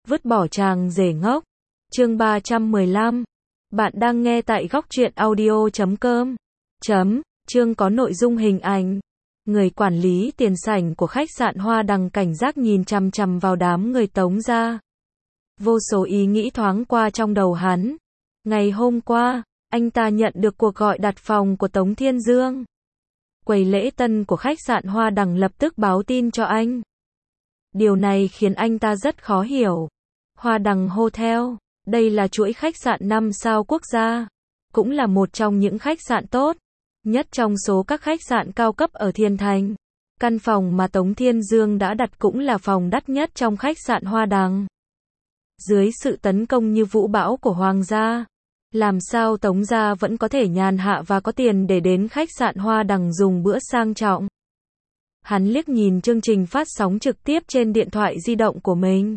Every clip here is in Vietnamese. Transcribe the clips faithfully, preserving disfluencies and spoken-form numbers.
Vứt bỏ chàng rể ngốc. Chương ba trăm mười lăm. Bạn đang nghe tại góc truyện audio chấm com. Chấm, chương có nội dung hình ảnh. Người quản lý tiền sảnh của khách sạn Hoa Đằng cảnh giác nhìn chằm chằm vào đám người Tống gia. Vô số ý nghĩ thoáng qua trong đầu hắn. Ngày hôm qua, anh ta nhận được cuộc gọi đặt phòng của Tống Thiên Dương. Quầy lễ tân của khách sạn Hoa Đằng lập tức báo tin cho anh. Điều này khiến anh ta rất khó hiểu. Hoa Đằng Hotel, đây là chuỗi khách sạn năm sao quốc gia, cũng là một trong những khách sạn tốt nhất trong số các khách sạn cao cấp ở Thiên Thành. Căn phòng mà Tống Thiên Dương đã đặt cũng là phòng đắt nhất trong khách sạn Hoa Đằng. Dưới sự tấn công như vũ bão của Hoàng gia, làm sao Tống gia vẫn có thể nhàn hạ và có tiền để đến khách sạn Hoa Đằng dùng bữa sang trọng. Hắn liếc nhìn chương trình phát sóng trực tiếp trên điện thoại di động của mình.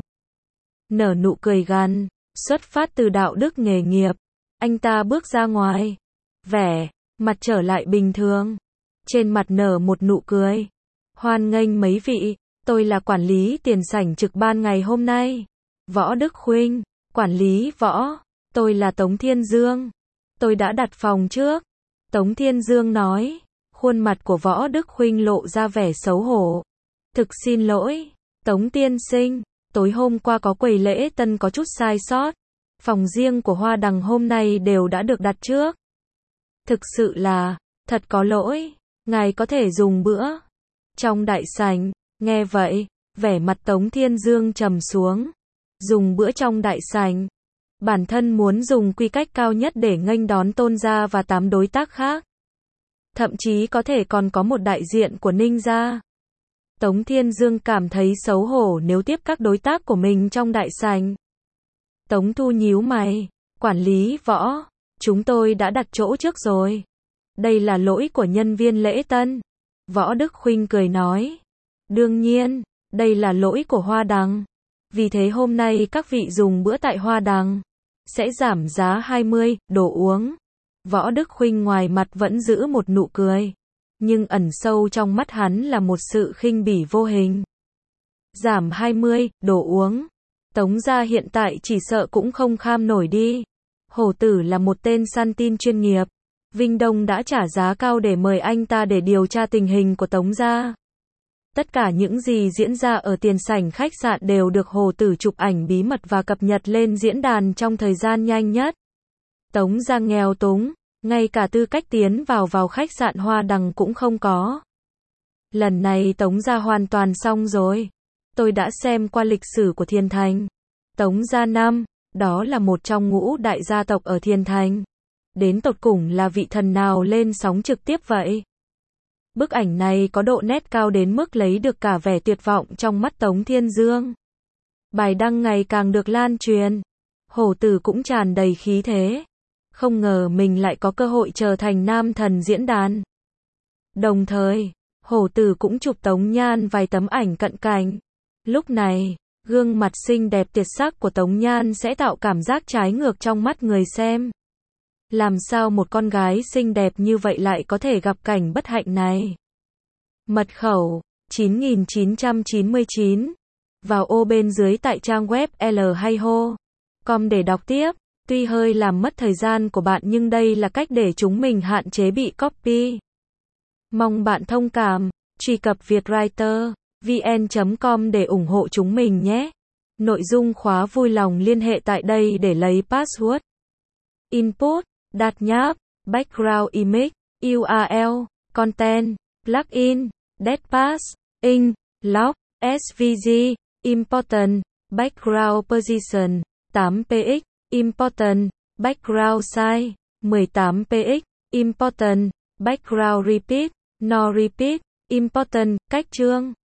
Nở nụ cười gằn, xuất phát từ đạo đức nghề nghiệp, anh ta bước ra ngoài. Vẻ mặt trở lại bình thường. Trên mặt nở một nụ cười. Hoan nghênh mấy vị, tôi là quản lý tiền sảnh trực ban ngày hôm nay. Võ Đức Khuynh, quản lý Võ, tôi là Tống Thiên Dương. Tôi đã đặt phòng trước. Tống Thiên Dương nói. Khuôn mặt của Võ Đức Khuynh lộ ra vẻ xấu hổ. Thực xin lỗi, Tống tiên sinh, tối hôm qua có quầy lễ tân có chút sai sót. Phòng riêng của Hoa Đằng hôm nay đều đã được đặt trước. Thực sự là, thật có lỗi, ngài có thể dùng bữa trong đại sảnh. Nghe vậy, vẻ mặt Tống Thiên Dương trầm xuống. Dùng bữa trong đại sảnh. Bản thân muốn dùng quy cách cao nhất để nghênh đón Tôn gia và tám đối tác khác. Thậm chí có thể còn có một đại diện của Ninh gia. Tống Thiên Dương cảm thấy xấu hổ nếu tiếp các đối tác của mình trong đại sảnh. Tống Thu nhíu mày, quản lý Võ, chúng tôi đã đặt chỗ trước rồi. Đây là lỗi của nhân viên lễ tân. Võ Đức Khuynh cười nói. Đương nhiên, đây là lỗi của Hoa Đằng. Vì thế hôm nay các vị dùng bữa tại Hoa Đằng sẽ giảm giá hai mươi, đồ uống. Võ Đức Khuynh ngoài mặt vẫn giữ một nụ cười, nhưng ẩn sâu trong mắt hắn là một sự khinh bỉ vô hình. Giảm hai mươi, đồ uống. Tống gia hiện tại chỉ sợ cũng không kham nổi đi. Hổ Tử là một tên săn tin chuyên nghiệp. Vinh Đông đã trả giá cao để mời anh ta để điều tra tình hình của Tống gia. Tất cả những gì diễn ra ở tiền sảnh khách sạn đều được Hổ Tử chụp ảnh bí mật và cập nhật lên diễn đàn trong thời gian nhanh nhất. Tống gia nghèo túng, ngay cả tư cách tiến vào vào khách sạn Hoa Đằng cũng không có. Lần này Tống gia hoàn toàn xong rồi. Tôi đã xem qua lịch sử của Thiên Thành. Tống gia năm, đó là một trong ngũ đại gia tộc ở Thiên Thành. Đến tột cùng là vị thần nào lên sóng trực tiếp vậy? Bức ảnh này có độ nét cao đến mức lấy được cả vẻ tuyệt vọng trong mắt Tống Thiên Dương. Bài đăng ngày càng được lan truyền. Hổ Tử cũng tràn đầy khí thế. Không ngờ mình lại có cơ hội trở thành nam thần diễn đàn. Đồng thời, Hổ Tử cũng chụp Tống Nhan vài tấm ảnh cận cảnh. Lúc này, gương mặt xinh đẹp tuyệt sắc của Tống Nhan sẽ tạo cảm giác trái ngược trong mắt người xem. Làm sao một con gái xinh đẹp như vậy lại có thể gặp cảnh bất hạnh này? Mật khẩu chín nghìn chín trăm chín mươi chín. Vào ô bên dưới tại trang web l hai ho chấm com để đọc tiếp. Tuy hơi làm mất thời gian của bạn nhưng đây là cách để chúng mình hạn chế bị copy. Mong bạn thông cảm. Truy cập vietwriter vn chấm com để ủng hộ chúng mình nhé. Nội dung khóa vui lòng liên hệ tại đây để lấy password. Input, đặt nháp, background image, u rờ lờ, content, plugin, datapass, ink, log, ét vê giê, important, background position, tám px, important, background size, mười tám px, important, background repeat, no repeat, important, cách chương.